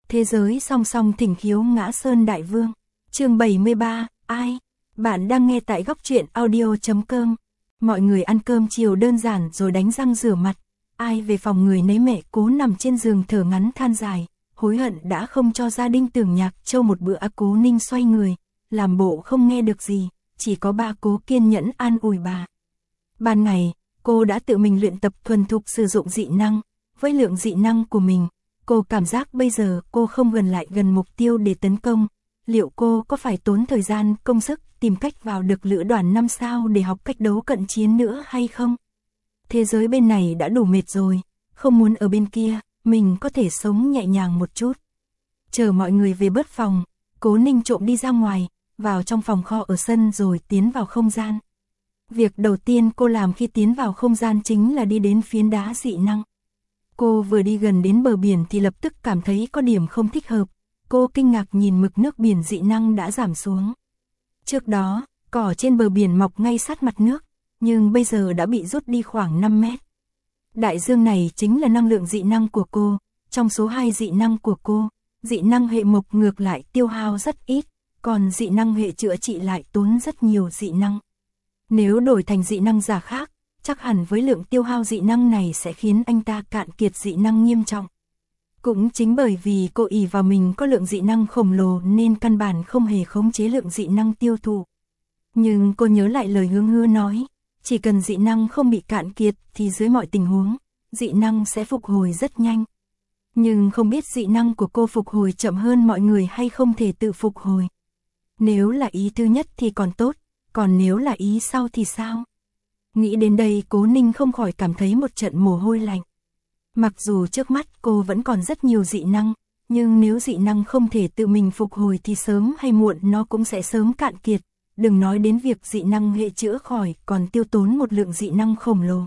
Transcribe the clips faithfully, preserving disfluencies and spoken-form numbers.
Thế giới song song thỉnh khiếu ngã sơn đại vương. Chương bảy mươi ba, ai? Bạn đang nghe tại góc truyện audio chấm com. Mọi người ăn cơm chiều đơn giản rồi đánh răng rửa mặt. Ai về phòng người nấy, mẹ Cố nằm trên giường thở ngắn than dài, hối hận đã không cho gia đình Tưởng Nhạc Châu một bữa. Cố Ninh xoay người, làm bộ không nghe được gì, chỉ có ba Cố kiên nhẫn an ủi bà. Ban ngày, cô đã tự mình luyện tập thuần thục sử dụng dị năng. Với lượng dị năng của mình, cô cảm giác bây giờ cô không gần lại gần mục tiêu để tấn công. Liệu cô có phải tốn thời gian, công sức tìm cách vào được lữ đoàn năm sao để học cách đấu cận chiến nữa hay không? Thế giới bên này đã đủ mệt rồi, không muốn ở bên kia, mình có thể sống nhẹ nhàng một chút. Chờ mọi người về bớt phòng, Cố Ninh trộm đi ra ngoài, vào trong phòng kho ở sân rồi tiến vào không gian. Việc đầu tiên cô làm khi tiến vào không gian chính là đi đến phiến đá dị năng. Cô vừa đi gần đến bờ biển thì lập tức cảm thấy có điểm không thích hợp. Cô kinh ngạc nhìn mực nước biển dị năng đã giảm xuống. Trước đó, cỏ trên bờ biển mọc ngay sát mặt nước, nhưng bây giờ đã bị rút đi khoảng năm mét. Đại dương này chính là năng lượng dị năng của cô. Trong số hai dị năng của cô, dị năng hệ mộc ngược lại tiêu hao rất ít, còn dị năng hệ chữa trị lại tốn rất nhiều dị năng. Nếu đổi thành dị năng giả khác, chắc hẳn với lượng tiêu hao dị năng này sẽ khiến anh ta cạn kiệt dị năng nghiêm trọng. Cũng chính bởi vì cô ỷ vào mình có lượng dị năng khổng lồ nên căn bản không hề khống chế lượng dị năng tiêu thụ. Nhưng cô nhớ lại lời Hướng Hứa nói, chỉ cần dị năng không bị cạn kiệt thì dưới mọi tình huống, dị năng sẽ phục hồi rất nhanh. Nhưng không biết dị năng của cô phục hồi chậm hơn mọi người hay không thể tự phục hồi. Nếu là ý thứ nhất thì còn tốt, còn nếu là ý sau thì sao? Nghĩ đến đây Cố Ninh không khỏi cảm thấy một trận mồ hôi lạnh. Mặc dù trước mắt cô vẫn còn rất nhiều dị năng, nhưng nếu dị năng không thể tự mình phục hồi thì sớm hay muộn nó cũng sẽ sớm cạn kiệt. Đừng nói đến việc dị năng hệ chữa khỏi còn tiêu tốn một lượng dị năng khổng lồ.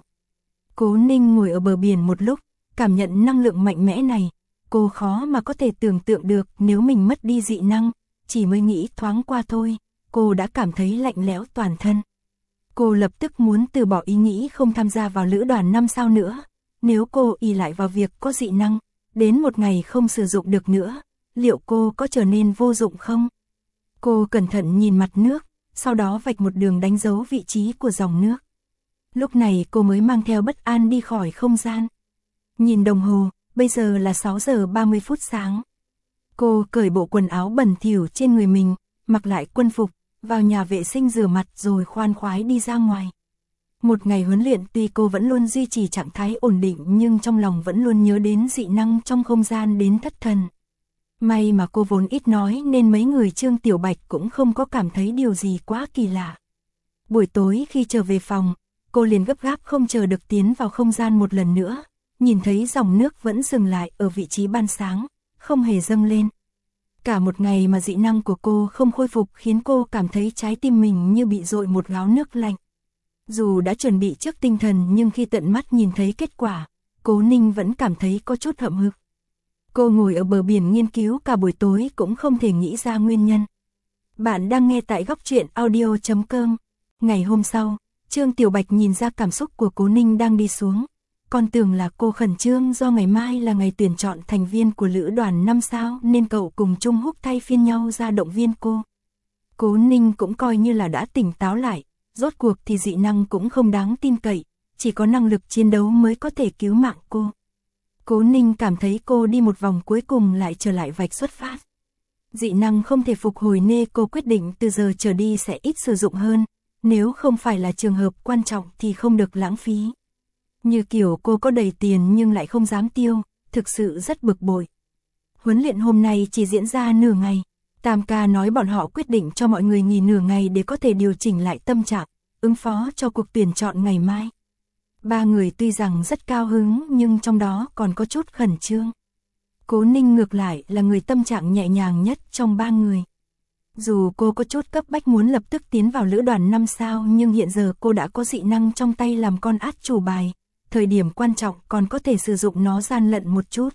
Cố Ninh ngồi ở bờ biển một lúc, cảm nhận năng lượng mạnh mẽ này. Cô khó mà có thể tưởng tượng được nếu mình mất đi dị năng, chỉ mới nghĩ thoáng qua thôi, cô đã cảm thấy lạnh lẽo toàn thân. Cô lập tức muốn từ bỏ ý nghĩ không tham gia vào lữ đoàn năm sao nữa. Nếu cô ỷ lại vào việc có dị năng, đến một ngày không sử dụng được nữa, liệu cô có trở nên vô dụng không? Cô cẩn thận nhìn mặt nước, sau đó vạch một đường đánh dấu vị trí của dòng nước. Lúc này cô mới mang theo bất an đi khỏi không gian. Nhìn đồng hồ, bây giờ là sáu giờ ba mươi phút sáng. Cô cởi bộ quần áo bẩn thỉu trên người mình, mặc lại quân phục, vào nhà vệ sinh rửa mặt rồi khoan khoái đi ra ngoài. Một ngày huấn luyện tuy cô vẫn luôn duy trì trạng thái ổn định nhưng trong lòng vẫn luôn nhớ đến dị năng trong không gian đến thất thần. May mà cô vốn ít nói nên mấy người Trương Tiểu Bạch cũng không có cảm thấy điều gì quá kỳ lạ. Buổi tối khi trở về phòng, cô liền gấp gáp không chờ được tiến vào không gian một lần nữa, nhìn thấy dòng nước vẫn dừng lại ở vị trí ban sáng, không hề dâng lên. Cả một ngày mà dị năng của cô không khôi phục khiến cô cảm thấy trái tim mình như bị dội một gáo nước lạnh. Dù đã chuẩn bị trước tinh thần nhưng khi tận mắt nhìn thấy kết quả, Cố Ninh vẫn cảm thấy có chút hậm hực. Cô ngồi ở bờ biển nghiên cứu cả buổi tối cũng không thể nghĩ ra nguyên nhân. Bạn đang nghe tại góc truyện audio chấm com. Ngày hôm sau, Trương Tiểu Bạch nhìn ra cảm xúc của Cố Ninh đang đi xuống. Con tưởng là cô khẩn trương do ngày mai là ngày tuyển chọn thành viên của lữ đoàn năm sao nên cậu cùng Trung Húc thay phiên nhau ra động viên cô. Cố Ninh cũng coi như là đã tỉnh táo lại. Rốt cuộc thì dị năng cũng không đáng tin cậy, chỉ có năng lực chiến đấu mới có thể cứu mạng cô. Cố Ninh cảm thấy cô đi một vòng cuối cùng lại trở lại vạch xuất phát. Dị năng không thể phục hồi nên cô quyết định từ giờ trở đi sẽ ít sử dụng hơn, nếu không phải là trường hợp quan trọng thì không được lãng phí. Như kiểu cô có đầy tiền nhưng lại không dám tiêu, thực sự rất bực bội. Huấn luyện hôm nay chỉ diễn ra nửa ngày. Tam ca nói bọn họ quyết định cho mọi người nghỉ nửa ngày để có thể điều chỉnh lại tâm trạng, ứng phó cho cuộc tuyển chọn ngày mai. Ba người tuy rằng rất cao hứng nhưng trong đó còn có chút khẩn trương. Cố Ninh ngược lại là người tâm trạng nhẹ nhàng nhất trong ba người. Dù cô có chút cấp bách muốn lập tức tiến vào lữ đoàn năm sao nhưng hiện giờ cô đã có dị năng trong tay làm con át chủ bài, thời điểm quan trọng còn có thể sử dụng nó gian lận một chút.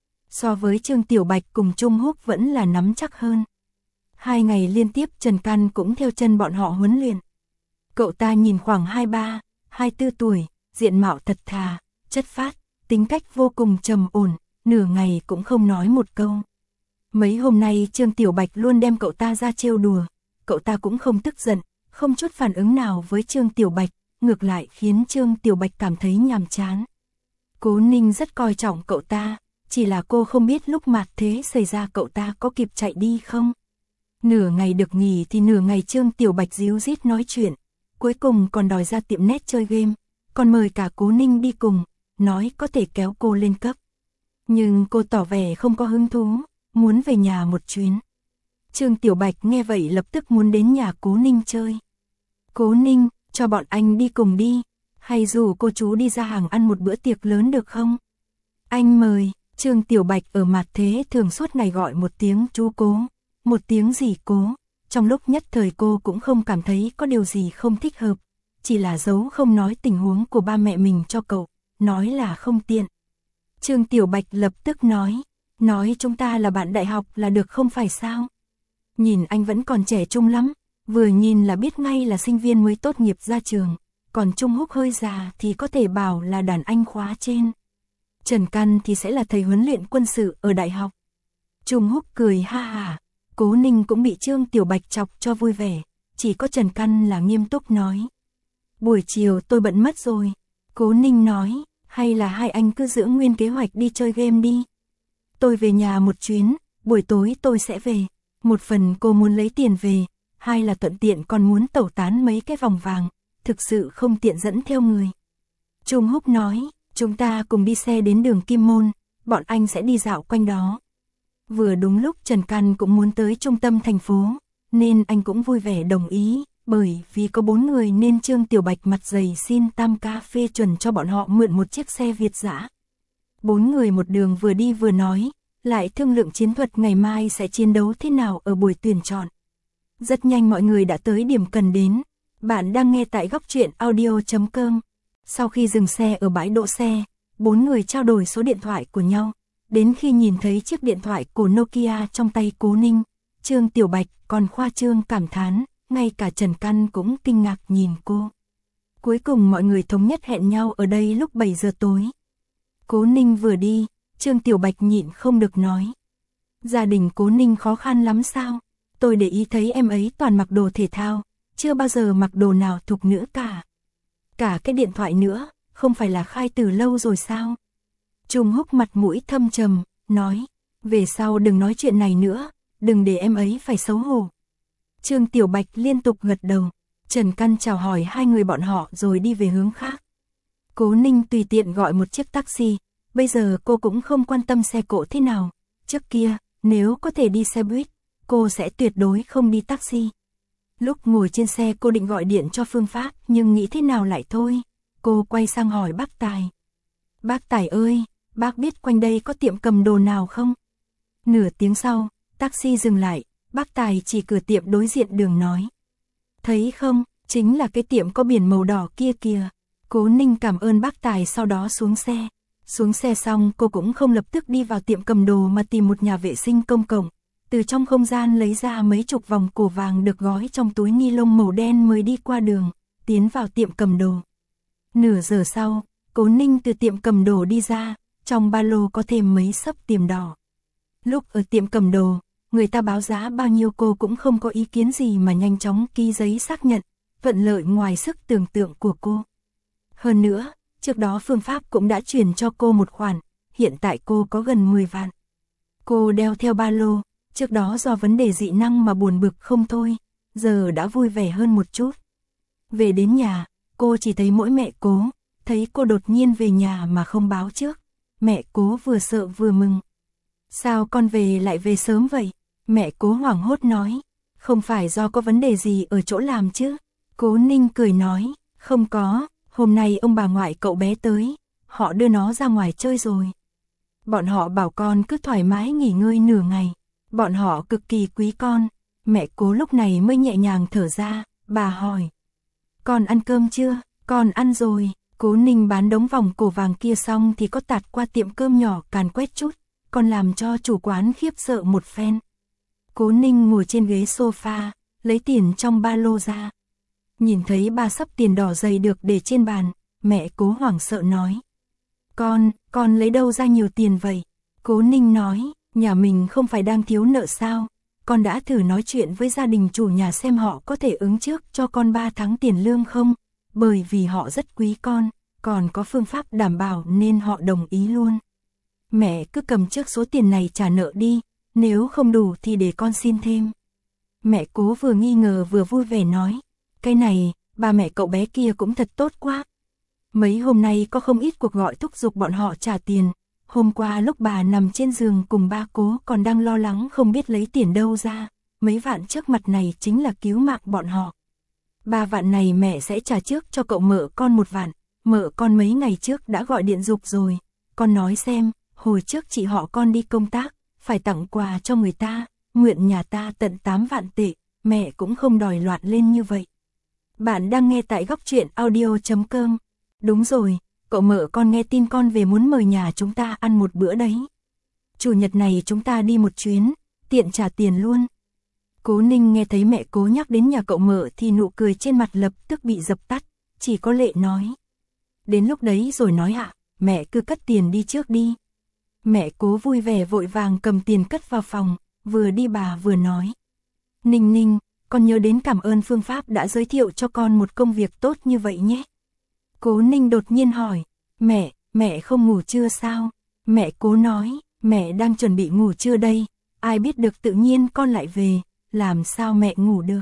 So với Trương Tiểu Bạch cùng Trung Húc vẫn là nắm chắc hơn. Hai ngày liên tiếp Trần Căn cũng theo chân bọn họ huấn luyện. Cậu ta nhìn khoảng hai mươi ba, hai mươi tư tuổi, diện mạo thật thà, chất phác, tính cách vô cùng trầm ổn, nửa ngày cũng không nói một câu. Mấy hôm nay Trương Tiểu Bạch luôn đem cậu ta ra trêu đùa, cậu ta cũng không tức giận, không chút phản ứng nào với Trương Tiểu Bạch, ngược lại khiến Trương Tiểu Bạch cảm thấy nhàm chán. Cố Ninh rất coi trọng cậu ta, chỉ là cô không biết lúc mạt thế xảy ra cậu ta có kịp chạy đi không. Nửa ngày được nghỉ thì nửa ngày Trương Tiểu Bạch díu dít nói chuyện, cuối cùng còn đòi ra tiệm net chơi game, còn mời cả Cố Ninh đi cùng, nói có thể kéo cô lên cấp. Nhưng cô tỏ vẻ không có hứng thú, muốn về nhà một chuyến. Trương Tiểu Bạch nghe vậy lập tức muốn đến nhà Cố Ninh chơi. Cố Ninh, cho bọn anh đi cùng đi, hay rủ cô chú đi ra hàng ăn một bữa tiệc lớn được không? Anh mời. Trương Tiểu Bạch ở mặt thế thường suốt ngày gọi một tiếng chú Cố, một tiếng dì Cố. Trong lúc nhất thời cô cũng không cảm thấy có điều gì không thích hợp, chỉ là giấu không nói tình huống của ba mẹ mình cho cậu, nói là không tiện. Trương Tiểu Bạch lập tức nói, nói chúng ta là bạn đại học là được không phải sao? Nhìn anh vẫn còn trẻ trung lắm, vừa nhìn là biết ngay là sinh viên mới tốt nghiệp ra trường, còn Trung Húc hơi già thì có thể bảo là đàn anh khóa trên. Trần Căn thì sẽ là thầy huấn luyện quân sự ở đại học. Trung Húc cười ha hả, Cố Ninh cũng bị Trương Tiểu Bạch chọc cho vui vẻ, chỉ có Trần Căn là nghiêm túc nói. Buổi chiều tôi bận mất rồi. Cố Ninh nói, hay là hai anh cứ giữ nguyên kế hoạch đi chơi game đi. Tôi về nhà một chuyến, buổi tối tôi sẽ về. Một phần cô muốn lấy tiền về, hai là thuận tiện còn muốn tẩu tán mấy cái vòng vàng, thực sự không tiện dẫn theo người. Trung Húc nói, chúng ta cùng đi xe đến đường Kim Môn, bọn anh sẽ đi dạo quanh đó. Vừa đúng lúc Trần Căn cũng muốn tới trung tâm thành phố, nên anh cũng vui vẻ đồng ý, bởi vì có bốn người nên Trương Tiểu Bạch mặt dày xin Tam Ca phê chuẩn cho bọn họ mượn một chiếc xe Việt dã. Bốn người một đường vừa đi vừa nói, lại thương lượng chiến thuật ngày mai sẽ chiến đấu thế nào ở buổi tuyển chọn. Rất nhanh mọi người đã tới điểm cần đến. Bạn đang nghe tại góc truyện audio chấm com. Sau khi dừng xe ở bãi đỗ xe, bốn người trao đổi số điện thoại của nhau. Đến khi nhìn thấy chiếc điện thoại của Nokia trong tay Cố Ninh, Trương Tiểu Bạch còn khoa trương cảm thán, ngay cả Trần Căn cũng kinh ngạc nhìn cô. Cuối cùng mọi người thống nhất hẹn nhau ở đây lúc bảy giờ tối. Cố Ninh vừa đi, Trương Tiểu Bạch nhịn không được nói. Gia đình Cố Ninh khó khăn lắm sao? Tôi để ý thấy em ấy toàn mặc đồ thể thao, chưa bao giờ mặc đồ nào thục nữ cả. Cả cái điện thoại nữa, không phải là khai từ lâu rồi sao? Trung Húc mặt mũi thâm trầm, nói, về sau đừng nói chuyện này nữa, đừng để em ấy phải xấu hổ. Trương Tiểu Bạch liên tục gật đầu, Trần Căn chào hỏi hai người bọn họ rồi đi về hướng khác. Cố Ninh tùy tiện gọi một chiếc taxi, bây giờ cô cũng không quan tâm xe cộ thế nào, trước kia, nếu có thể đi xe buýt, cô sẽ tuyệt đối không đi taxi. Lúc ngồi trên xe cô định gọi điện cho Phương Pháp nhưng nghĩ thế nào lại thôi, cô quay sang hỏi bác Tài. Bác Tài ơi, bác biết quanh đây có tiệm cầm đồ nào không? Nửa tiếng sau, taxi dừng lại, bác Tài chỉ cửa tiệm đối diện đường nói. Thấy không, chính là cái tiệm có biển màu đỏ kia kìa. Cố Ninh cảm ơn bác Tài sau đó xuống xe. Xuống xe xong cô cũng không lập tức đi vào tiệm cầm đồ mà tìm một nhà vệ sinh công cộng. Từ trong không gian lấy ra mấy chục vòng cổ vàng được gói trong túi ni lông màu đen mới đi qua đường, tiến vào tiệm cầm đồ. Nửa giờ sau, Cố Ninh từ tiệm cầm đồ đi ra, trong ba lô có thêm mấy xấp tiền đỏ. Lúc ở tiệm cầm đồ, người ta báo giá bao nhiêu cô cũng không có ý kiến gì mà nhanh chóng ký giấy xác nhận, vận lợi ngoài sức tưởng tượng của cô. Hơn nữa, trước đó Phương Pháp cũng đã chuyển cho cô một khoản, hiện tại cô có gần mười vạn. Cô đeo theo ba lô, trước đó do vấn đề dị năng mà buồn bực không thôi, giờ đã vui vẻ hơn một chút. Về đến nhà, cô chỉ thấy mỗi mẹ Cố, thấy cô đột nhiên về nhà mà không báo trước. Mẹ Cố vừa sợ vừa mừng. Sao con về lại về sớm vậy? Mẹ Cố hoảng hốt nói, không phải do có vấn đề gì ở chỗ làm chứ? Cố Ninh cười nói, không có, hôm nay ông bà ngoại cậu bé tới, họ đưa nó ra ngoài chơi rồi. Bọn họ bảo con cứ thoải mái nghỉ ngơi nửa ngày, bọn họ cực kỳ quý con. Mẹ Cố lúc này mới nhẹ nhàng thở ra, bà hỏi. Con ăn cơm chưa? Con ăn rồi. Cố Ninh bán đống vòng cổ vàng kia xong thì có tạt qua tiệm cơm nhỏ càn quét chút, còn làm cho chủ quán khiếp sợ một phen. Cố Ninh ngồi trên ghế sofa, lấy tiền trong ba lô ra. Nhìn thấy ba xấp tiền đỏ dày được để trên bàn, mẹ Cố hoảng sợ nói. Con, con lấy đâu ra nhiều tiền vậy? Cố Ninh nói, Nhà mình không phải đang thiếu nợ sao? Con đã thử nói chuyện với gia đình chủ nhà xem họ có thể ứng trước cho con ba tháng tiền lương không? Bởi vì họ rất quý con, còn có phương pháp đảm bảo nên họ đồng ý luôn. Mẹ cứ cầm trước số tiền này trả nợ đi, nếu không đủ thì để con xin thêm. Mẹ Cố vừa nghi ngờ vừa vui vẻ nói, cái này, ba mẹ cậu bé kia cũng thật tốt quá. Mấy hôm nay có không ít cuộc gọi thúc giục bọn họ trả tiền. Hôm qua lúc bà nằm trên giường cùng ba Cố còn đang lo lắng không biết lấy tiền đâu ra, mấy vạn trước mặt này chính là cứu mạng bọn họ. Ba vạn này mẹ sẽ trả trước cho cậu mợ con một vạn, mợ con mấy ngày trước đã gọi điện giục rồi. Con nói xem, hồi trước chị họ con đi công tác, phải tặng quà cho người ta, nguyện nhà ta tận tám vạn tệ, mẹ cũng không đòi loạn lên như vậy. Bạn đang nghe tại góc truyện audio chấm com. Đúng rồi, cậu mợ con nghe tin con về muốn mời nhà chúng ta ăn một bữa đấy. Chủ nhật này chúng ta đi một chuyến, tiện trả tiền luôn. Cố Ninh nghe thấy mẹ Cố nhắc đến nhà cậu mợ thì nụ cười trên mặt lập tức bị dập tắt, chỉ có Lệ nói. Đến lúc đấy rồi nói ạ, à, mẹ cứ cất tiền đi trước đi. Mẹ Cố vui vẻ vội vàng cầm tiền cất vào phòng, vừa đi bà vừa nói. Ninh Ninh, con nhớ đến cảm ơn phương pháp đã giới thiệu cho con một công việc tốt như vậy nhé. Cố Ninh đột nhiên hỏi, mẹ, mẹ không ngủ trưa sao? Mẹ Cố nói, mẹ đang chuẩn bị ngủ trưa đây, ai biết được tự nhiên con lại về, làm sao mẹ ngủ được?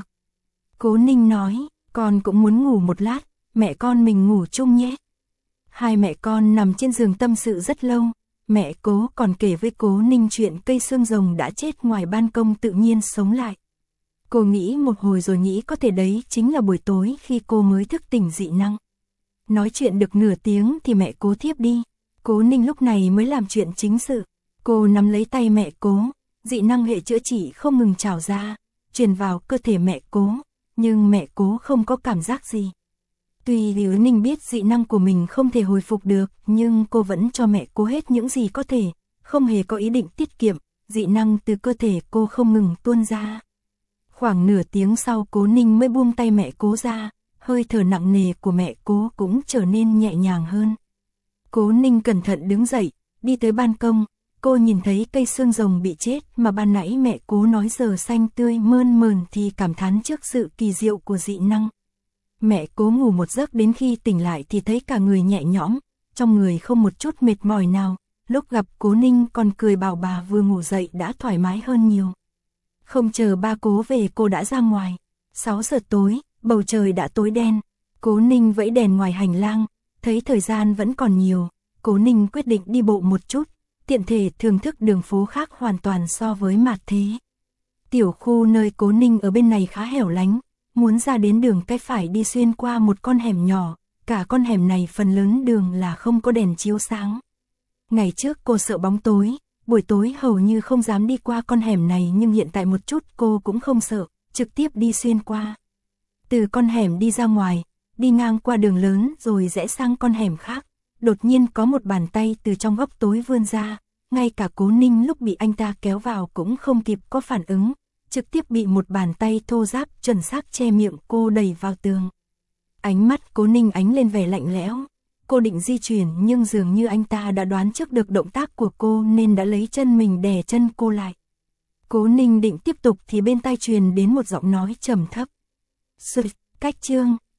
Cố Ninh nói, con cũng muốn ngủ một lát, mẹ con mình ngủ chung nhé. Hai mẹ con nằm trên giường tâm sự rất lâu, mẹ Cố còn kể với Cố Ninh chuyện cây xương rồng đã chết ngoài ban công tự nhiên sống lại. Cô nghĩ một hồi rồi nghĩ có thể đấy chính là buổi tối khi cô mới thức tỉnh dị năng. Nói chuyện được nửa tiếng thì mẹ Cố thiếp đi. Cố Ninh lúc này mới làm chuyện chính sự. Cô nắm lấy tay mẹ Cố, dị năng hệ chữa trị không ngừng trào ra, truyền vào cơ thể mẹ Cố, nhưng mẹ Cố không có cảm giác gì. Tuy Lý Ninh biết dị năng của mình không thể hồi phục được, nhưng cô vẫn cho mẹ Cố hết những gì có thể, không hề có ý định tiết kiệm, dị năng từ cơ thể cô không ngừng tuôn ra. Khoảng nửa tiếng sau Cố Ninh mới buông tay mẹ Cố ra, hơi thở nặng nề của mẹ Cố cũng trở nên nhẹ nhàng hơn. Cố Ninh cẩn thận đứng dậy, đi tới ban công, cô nhìn thấy cây xương rồng bị chết mà ban nãy mẹ Cố nói giờ xanh tươi mơn mờn thì cảm thán trước sự kỳ diệu của dị năng. Mẹ Cố ngủ một giấc đến khi tỉnh lại thì thấy cả người nhẹ nhõm, trong người không một chút mệt mỏi nào, lúc gặp Cố Ninh còn cười bảo bà vừa ngủ dậy đã thoải mái hơn nhiều. Không chờ ba Cố về cô đã ra ngoài, sáu giờ tối, bầu trời đã tối đen, Cố Ninh vẫy đèn ngoài hành lang, thấy thời gian vẫn còn nhiều, Cố Ninh quyết định đi bộ một chút, tiện thể thưởng thức đường phố khác hoàn toàn so với mặt thế. Tiểu khu nơi Cố Ninh ở bên này khá hẻo lánh, muốn ra đến đường cái phải đi xuyên qua một con hẻm nhỏ, cả con hẻm này phần lớn đường là không có đèn chiếu sáng. Ngày trước cô sợ bóng tối, buổi tối hầu như không dám đi qua con hẻm này nhưng hiện tại một chút cô cũng không sợ, trực tiếp đi xuyên qua. Từ con hẻm đi ra ngoài, đi ngang qua đường lớn rồi rẽ sang con hẻm khác, đột nhiên có một bàn tay từ trong góc tối vươn ra, ngay cả Cố Ninh lúc bị anh ta kéo vào cũng không kịp có phản ứng, trực tiếp bị một bàn tay thô ráp chuẩn xác che miệng cô đẩy vào tường. Ánh mắt Cố Ninh ánh lên vẻ lạnh lẽo, cô định di chuyển nhưng dường như anh ta đã đoán trước được động tác của cô nên đã lấy chân mình đè chân cô lại. Cố Ninh định tiếp tục thì bên tai truyền đến một giọng nói trầm thấp. Sự, cách chương,